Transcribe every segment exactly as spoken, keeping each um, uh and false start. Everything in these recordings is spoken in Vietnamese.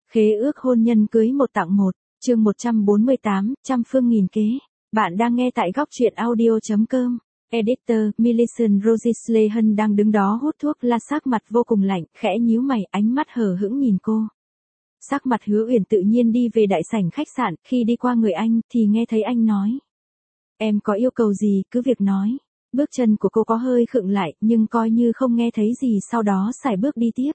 Khế ước hôn nhân cưới một tặng một, chương một trăm bốn mươi tám, trăm phương nghìn kế. Bạn đang nghe tại góc truyện audio chấm com. Editor, Millicent Rose Lehan đang đứng đó hút thuốc la, sắc mặt vô cùng lạnh, khẽ nhíu mày, ánh mắt hờ hững nhìn cô. Sắc mặt Hứa Uyển tự nhiên đi về đại sảnh khách sạn, khi đi qua người anh thì nghe thấy anh nói: "Em có yêu cầu gì cứ việc nói." Bước chân của cô có hơi khựng lại, nhưng coi như không nghe thấy gì, sau đó sải bước đi tiếp.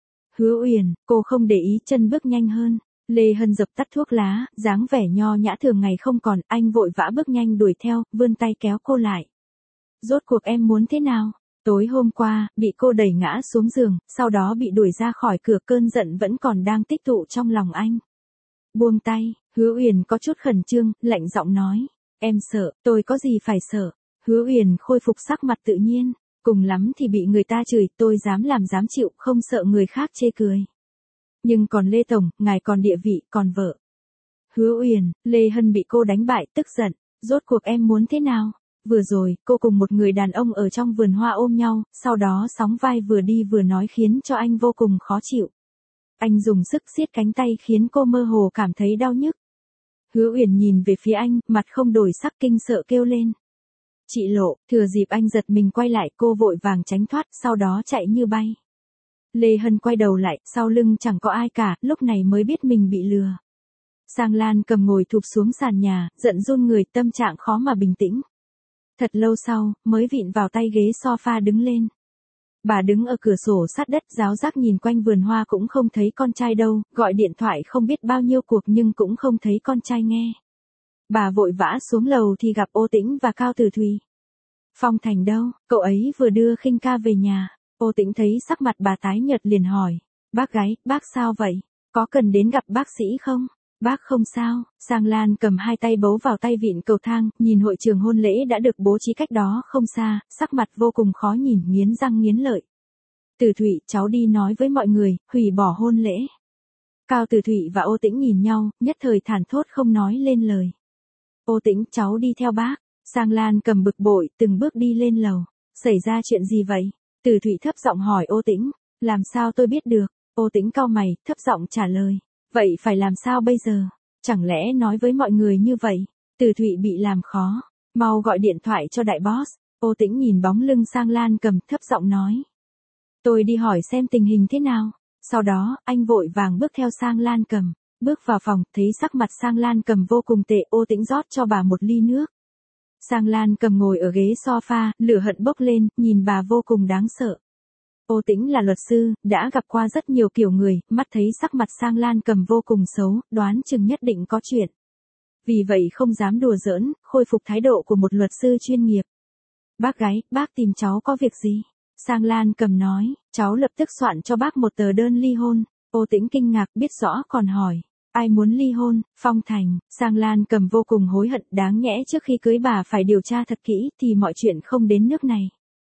Hứa Uyển, cô không để ý, chân bước nhanh hơn. Lê Hân dập tắt thuốc lá, dáng vẻ nho nhã thường ngày không còn, anh vội vã bước nhanh đuổi theo, vươn tay kéo cô lại. "Rốt cuộc em muốn thế nào?" Tối hôm qua, bị cô đẩy ngã xuống giường, sau đó bị đuổi ra khỏi cửa, cơn giận vẫn còn đang tích tụ trong lòng anh. Buông tay, Hứa Uyển có chút khẩn trương, lạnh giọng nói: "Em sợ, tôi có gì phải sợ." Hứa Uyển khôi phục sắc mặt tự nhiên, cùng lắm thì bị người ta chửi, tôi dám làm dám chịu, không sợ người khác chê cười. Nhưng còn Lê Tổng, ngài còn địa vị, còn vợ. Hứa Uyển, Lê Hân bị cô đánh bại, tức giận: "Rốt cuộc em muốn thế nào?" Vừa rồi, cô cùng một người đàn ông ở trong vườn hoa ôm nhau, sau đó sóng vai vừa đi vừa nói khiến cho anh vô cùng khó chịu. Anh dùng sức siết cánh tay khiến cô mơ hồ cảm thấy đau nhức. Hứa Uyển nhìn về phía anh, mặt không đổi sắc, kinh sợ kêu lên: "Chị Lộ!" Thừa dịp anh giật mình quay lại, cô vội vàng tránh thoát, sau đó chạy như bay. Lê Hân quay đầu lại, sau lưng chẳng có ai cả, lúc này mới biết mình bị lừa. Sang Lan cầm ngồi thụp xuống sàn nhà, giận run người, tâm trạng khó mà bình tĩnh. Thật lâu sau, mới vịn vào tay ghế sofa đứng lên. Bà đứng ở cửa sổ sát đất, ráo rác nhìn quanh vườn hoa, cũng không thấy con trai đâu, gọi điện thoại không biết bao nhiêu cuộc nhưng cũng không thấy con trai nghe. Bà vội vã xuống lầu thì gặp Ô Tĩnh và Cao Tử Thùy. Phong Thành đâu, cậu ấy vừa đưa Khinh ca về nhà. Ô Tĩnh thấy sắc mặt bà tái nhợt liền hỏi: "Bác gái, bác sao vậy? Có cần đến gặp bác sĩ không?" "Bác không sao." Sang Lan cầm hai tay bấu vào tay vịn cầu thang, nhìn hội trường hôn lễ đã được bố trí cách đó không xa, sắc mặt vô cùng khó nhìn, nghiến răng nghiến lợi. "Tử Thụy, cháu đi nói với mọi người, hủy bỏ hôn lễ." Cao Tử Thụy và Ô Tĩnh nhìn nhau, nhất thời thản thốt không nói lên lời. "Ô Tĩnh, cháu đi theo bác." Sang Lan cầm bực bội, từng bước đi lên lầu. "Xảy ra chuyện gì vậy?" Tử Thụy thấp giọng hỏi Ô Tĩnh. "Làm sao tôi biết được?" Ô Tĩnh cau mày, thấp giọng trả lời. "Vậy phải làm sao bây giờ? Chẳng lẽ nói với mọi người như vậy?" Tử Thụy bị làm khó. "Mau gọi điện thoại cho đại boss." Ô Tĩnh nhìn bóng lưng Sang Lan cầm, thấp giọng nói. "Tôi đi hỏi xem tình hình thế nào." Sau đó, anh vội vàng bước theo Sang Lan cầm. Bước vào phòng, thấy sắc mặt Sang Lan cầm vô cùng tệ, Ô Tĩnh rót cho bà một ly nước. Sang Lan cầm ngồi ở ghế sofa, lửa hận bốc lên, nhìn bà vô cùng đáng sợ. Ô Tĩnh là luật sư, đã gặp qua rất nhiều kiểu người, mắt thấy sắc mặt Sang Lan cầm vô cùng xấu, đoán chừng nhất định có chuyện. Vì vậy không dám đùa giỡn, khôi phục thái độ của một luật sư chuyên nghiệp. "Bác gái, bác tìm cháu có việc gì?" Sang Lan cầm nói. "Cháu lập tức soạn cho bác một tờ đơn ly hôn." Ô Tĩnh kinh ngạc, biết rõ còn hỏi: "Ai muốn ly hôn?" "Phong Thành." Sang Lan cầm vô cùng hối hận, đáng nhẽ trước khi cưới bà phải điều tra thật kỹ, thì mọi chuyện không đến nước này.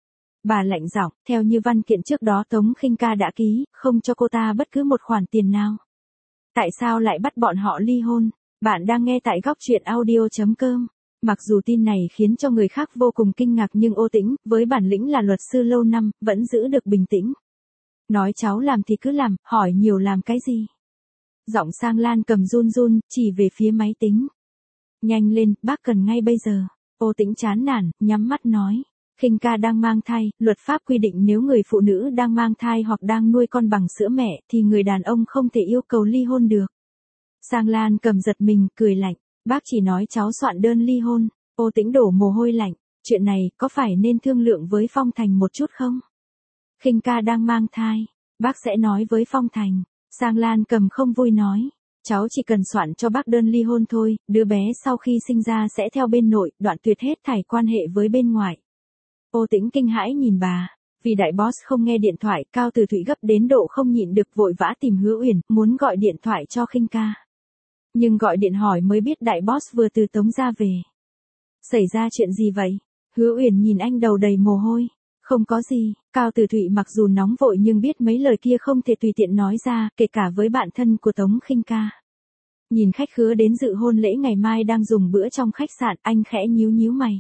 Bà lạnh giọng: "Theo như văn kiện trước đó Tống Khinh ca đã ký, không cho cô ta bất cứ một khoản tiền nào. Tại sao lại bắt bọn họ ly hôn?" Bạn đang nghe tại góc truyện audio chấm com. Mặc dù tin này khiến cho người khác vô cùng kinh ngạc, nhưng Ô Tĩnh, với bản lĩnh là luật sư lâu năm, vẫn giữ được bình tĩnh. Nói cháu làm thì cứ làm, hỏi nhiều làm cái gì? Giọng Sang Lan cầm run run, chỉ về phía máy tính. "Nhanh lên, bác cần ngay bây giờ." Ô Tĩnh chán nản, nhắm mắt nói. "Khinh ca đang mang thai, luật pháp quy định nếu người phụ nữ đang mang thai hoặc đang nuôi con bằng sữa mẹ, thì người đàn ông không thể yêu cầu ly hôn được." Sang Lan cầm giật mình, cười lạnh. "Bác chỉ nói cháu soạn đơn ly hôn." Ô Tĩnh đổ mồ hôi lạnh. "Chuyện này, có phải nên thương lượng với Phong Thành một chút không?" "Khinh ca đang mang thai, bác sẽ nói với Phong Thành." Sang Lan cầm không vui nói. "Cháu chỉ cần soạn cho bác đơn ly hôn thôi, đứa bé sau khi sinh ra sẽ theo bên nội, đoạn tuyệt hết thảy quan hệ với bên ngoài." Ô Tĩnh kinh hãi nhìn bà. Vì đại boss không nghe điện thoại, Cao Tử Thụy gấp đến độ không nhịn được, vội vã tìm Hứa Uyển, muốn gọi điện thoại cho Khinh ca. Nhưng gọi điện hỏi mới biết đại boss vừa từ Tống ra về. "Xảy ra chuyện gì vậy?" Hứa Uyển nhìn anh đầu đầy mồ hôi. "Không có gì." Cao Tử Thụy mặc dù nóng vội nhưng biết mấy lời kia không thể tùy tiện nói ra, kể cả với bạn thân của Tống Khinh ca. Nhìn khách khứa đến dự hôn lễ ngày mai đang dùng bữa trong khách sạn, anh khẽ nhíu nhíu mày.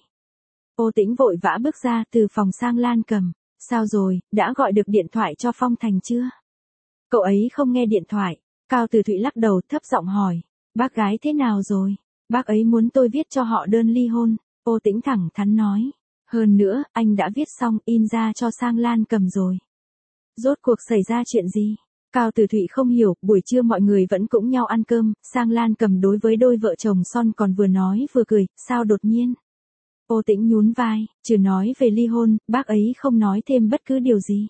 Ô Tĩnh vội vã bước ra từ phòng Sang Lan cầm. "Sao rồi, đã gọi được điện thoại cho Phong Thành chưa?" "Cậu ấy không nghe điện thoại." Cao Từ Thụy lắc đầu thấp giọng hỏi, bác gái thế nào rồi? Bác ấy muốn tôi viết cho họ đơn ly hôn, Ô Tĩnh thẳng thắn nói. Hơn nữa, anh đã viết xong in ra cho Sang Lan Cầm rồi. Rốt cuộc xảy ra chuyện gì? Cao Từ Thụy không hiểu, buổi trưa mọi người vẫn cũng nhau ăn cơm, Sang Lan Cầm đối với đôi vợ chồng son còn vừa nói vừa cười, sao đột nhiên? Ô Tĩnh nhún vai, trừ nói về ly hôn, bác ấy không nói thêm bất cứ điều gì.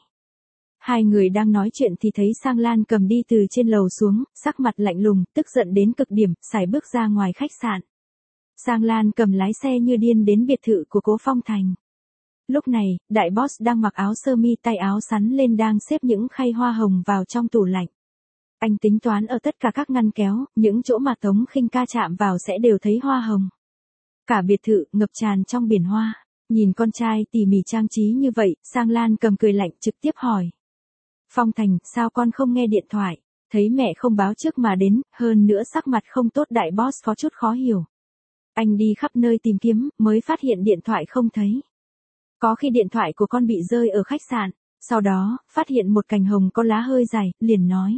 Hai người đang nói chuyện thì thấy Sang Lan Cầm đi từ trên lầu xuống, sắc mặt lạnh lùng, tức giận đến cực điểm, sải bước ra ngoài khách sạn. Sang Lan Cầm lái xe như điên đến biệt thự của Cố Phong Thành. Lúc này, đại boss đang mặc áo sơ mi tay áo sắn lên đang xếp những khay hoa hồng vào trong tủ lạnh. Anh tính toán ở tất cả các ngăn kéo, những chỗ mà Tống Khinh Ca chạm vào sẽ đều thấy hoa hồng. Cả biệt thự ngập tràn trong biển hoa. Nhìn con trai tỉ mỉ trang trí như vậy, Sang Lan Cầm cười lạnh trực tiếp hỏi. Phong Thành, sao con không nghe điện thoại? Thấy mẹ không báo trước mà đến, hơn nữa sắc mặt không tốt, đại boss có chút khó hiểu. Anh đi khắp nơi tìm kiếm, mới phát hiện điện thoại không thấy. Có khi điện thoại của con bị rơi ở khách sạn, sau đó, phát hiện một cành hồng có lá hơi dài, liền nói.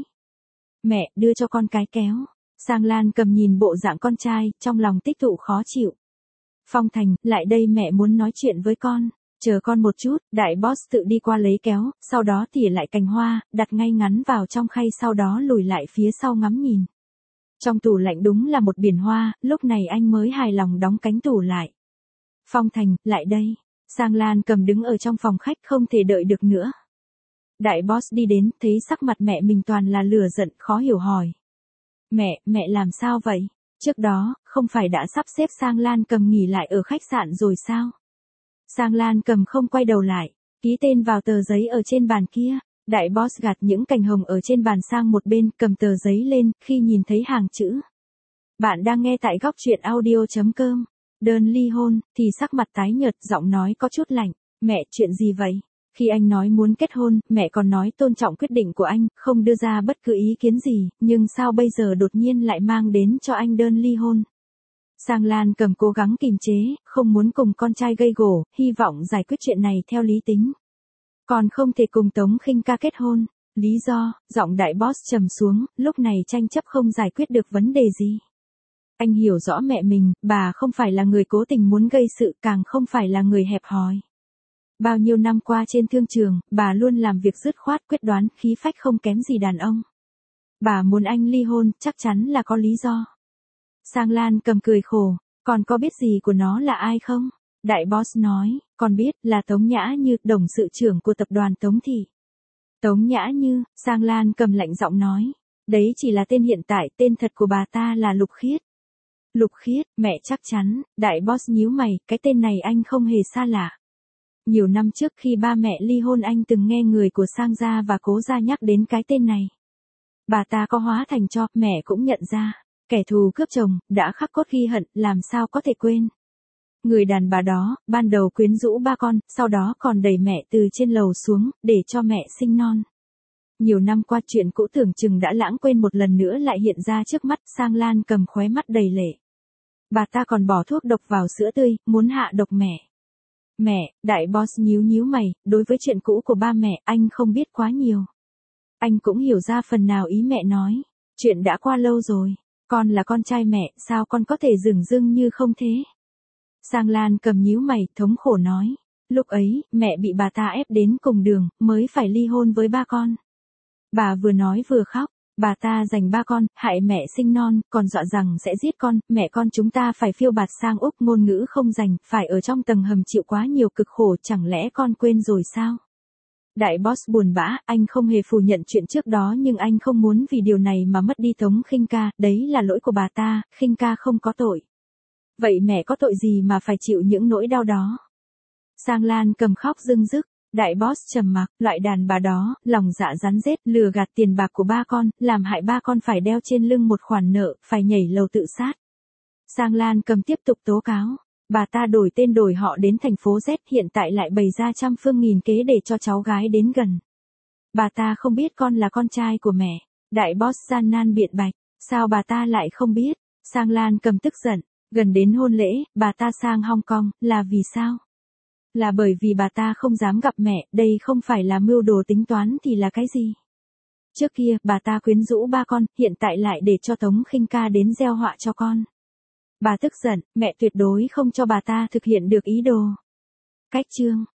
Mẹ, đưa cho con cái kéo. Sang Lan Cầm nhìn bộ dạng con trai, trong lòng tích tụ khó chịu. Phong Thành, lại đây mẹ muốn nói chuyện với con. Chờ con một chút, đại boss tự đi qua lấy kéo, sau đó tỉa lại cành hoa, đặt ngay ngắn vào trong khay, sau đó lùi lại phía sau ngắm nhìn. Trong tủ lạnh đúng là một biển hoa, lúc này anh mới hài lòng đóng cánh tủ lại. Phong Thành, lại đây. Sang Lan Cầm đứng ở trong phòng khách không thể đợi được nữa. Đại boss đi đến, thấy sắc mặt mẹ mình toàn là lửa giận, khó hiểu hỏi. Mẹ, mẹ làm sao vậy? Trước đó, không phải đã sắp xếp Sang Lan Cầm nghỉ lại ở khách sạn rồi sao? Sang Lan Cầm không quay đầu lại, ký tên vào tờ giấy ở trên bàn kia. Đại boss gạt những cành hồng ở trên bàn sang một bên, cầm tờ giấy lên, khi nhìn thấy hàng chữ. Bạn đang nghe tại góc truyện audio chấm com. Đơn ly hôn, thì sắc mặt tái nhợt, giọng nói có chút lạnh. Mẹ, chuyện gì vậy? Khi anh nói muốn kết hôn, mẹ còn nói tôn trọng quyết định của anh, không đưa ra bất cứ ý kiến gì, nhưng sao bây giờ đột nhiên lại mang đến cho anh đơn ly hôn? Sang Lan Cầm cố gắng kìm chế, không muốn cùng con trai gây gổ, hy vọng giải quyết chuyện này theo lý tính. Còn không thể cùng Tống Khinh Ca kết hôn. Lý do, giọng đại boss trầm xuống, lúc này tranh chấp không giải quyết được vấn đề gì. Anh hiểu rõ mẹ mình, bà không phải là người cố tình muốn gây sự, càng không phải là người hẹp hòi. Bao nhiêu năm qua trên thương trường, bà luôn làm việc dứt khoát, quyết đoán, khí phách không kém gì đàn ông. Bà muốn anh ly hôn, chắc chắn là có lý do. Sang Lan Cầm cười khổ, còn có biết gì của nó là ai không? Đại boss nói, con biết, là Tống Nhã Như,董sự trưởng của tập đoàn Tống Thị. Tống Nhã Như, Sang Lan Cầm lạnh giọng nói, đấy chỉ là tên hiện tại, tên thật của bà ta là Lục Khiết. Lục Khiết, mẹ chắc chắn, đại boss nhíu mày, cái tên này anh không hề xa lạ. Nhiều năm trước khi ba mẹ ly hôn anh từng nghe người của Sang gia và Cố gia nhắc đến cái tên này. Bà ta có hóa thành cho, mẹ cũng nhận ra, kẻ thù cướp chồng, đã khắc cốt ghi hận, làm sao có thể quên. Người đàn bà đó, ban đầu quyến rũ ba con, sau đó còn đẩy mẹ từ trên lầu xuống, để cho mẹ sinh non. Nhiều năm qua chuyện cũ tưởng chừng đã lãng quên một lần nữa lại hiện ra trước mắt, Sang Lan Cầm khóe mắt đầy lệ. Bà ta còn bỏ thuốc độc vào sữa tươi, muốn hạ độc mẹ. Mẹ, đại boss nhíu nhíu mày, đối với chuyện cũ của ba mẹ, anh không biết quá nhiều. Anh cũng hiểu ra phần nào ý mẹ nói. Chuyện đã qua lâu rồi. Con là con trai mẹ, sao con có thể dửng dưng như không thế? Sang Lan Cầm nhíu mày, thống khổ nói. Lúc ấy, mẹ bị bà ta ép đến cùng đường, mới phải ly hôn với ba con. Bà vừa nói vừa khóc. Bà ta giành ba con, hại mẹ sinh non, còn dọa rằng sẽ giết con, mẹ con chúng ta phải phiêu bạt sang Úc, ngôn ngữ không dành, phải ở trong tầng hầm chịu quá nhiều cực khổ, chẳng lẽ con quên rồi sao? Đại boss buồn bã, anh không hề phủ nhận chuyện trước đó nhưng anh không muốn vì điều này mà mất đi Tống Khinh Ca, đấy là lỗi của bà ta, Khinh Ca không có tội. Vậy mẹ có tội gì mà phải chịu những nỗi đau đó? Sang Lan Cầm khóc rưng rức. Đại boss trầm mặc, loại đàn bà đó, lòng dạ rắn rết, lừa gạt tiền bạc của ba con, làm hại ba con phải đeo trên lưng một khoản nợ, phải nhảy lầu tự sát. Sang Lan Cầm tiếp tục tố cáo, bà ta đổi tên đổi họ đến thành phố Z, hiện tại lại bày ra trăm phương nghìn kế để cho cháu gái đến gần. Bà ta không biết con là con trai của mẹ. Đại boss gian nan biện bạch, sao bà ta lại không biết? Sang Lan Cầm tức giận, gần đến hôn lễ, bà ta sang Hong Kong, là vì sao? Là bởi vì bà ta không dám gặp mẹ, đây không phải là mưu đồ tính toán thì là cái gì? Trước kia, bà ta quyến rũ ba con, hiện tại lại để cho Tống Khinh Ca đến gieo họa cho con. Bà tức giận, mẹ tuyệt đối không cho bà ta thực hiện được ý đồ. Cách chương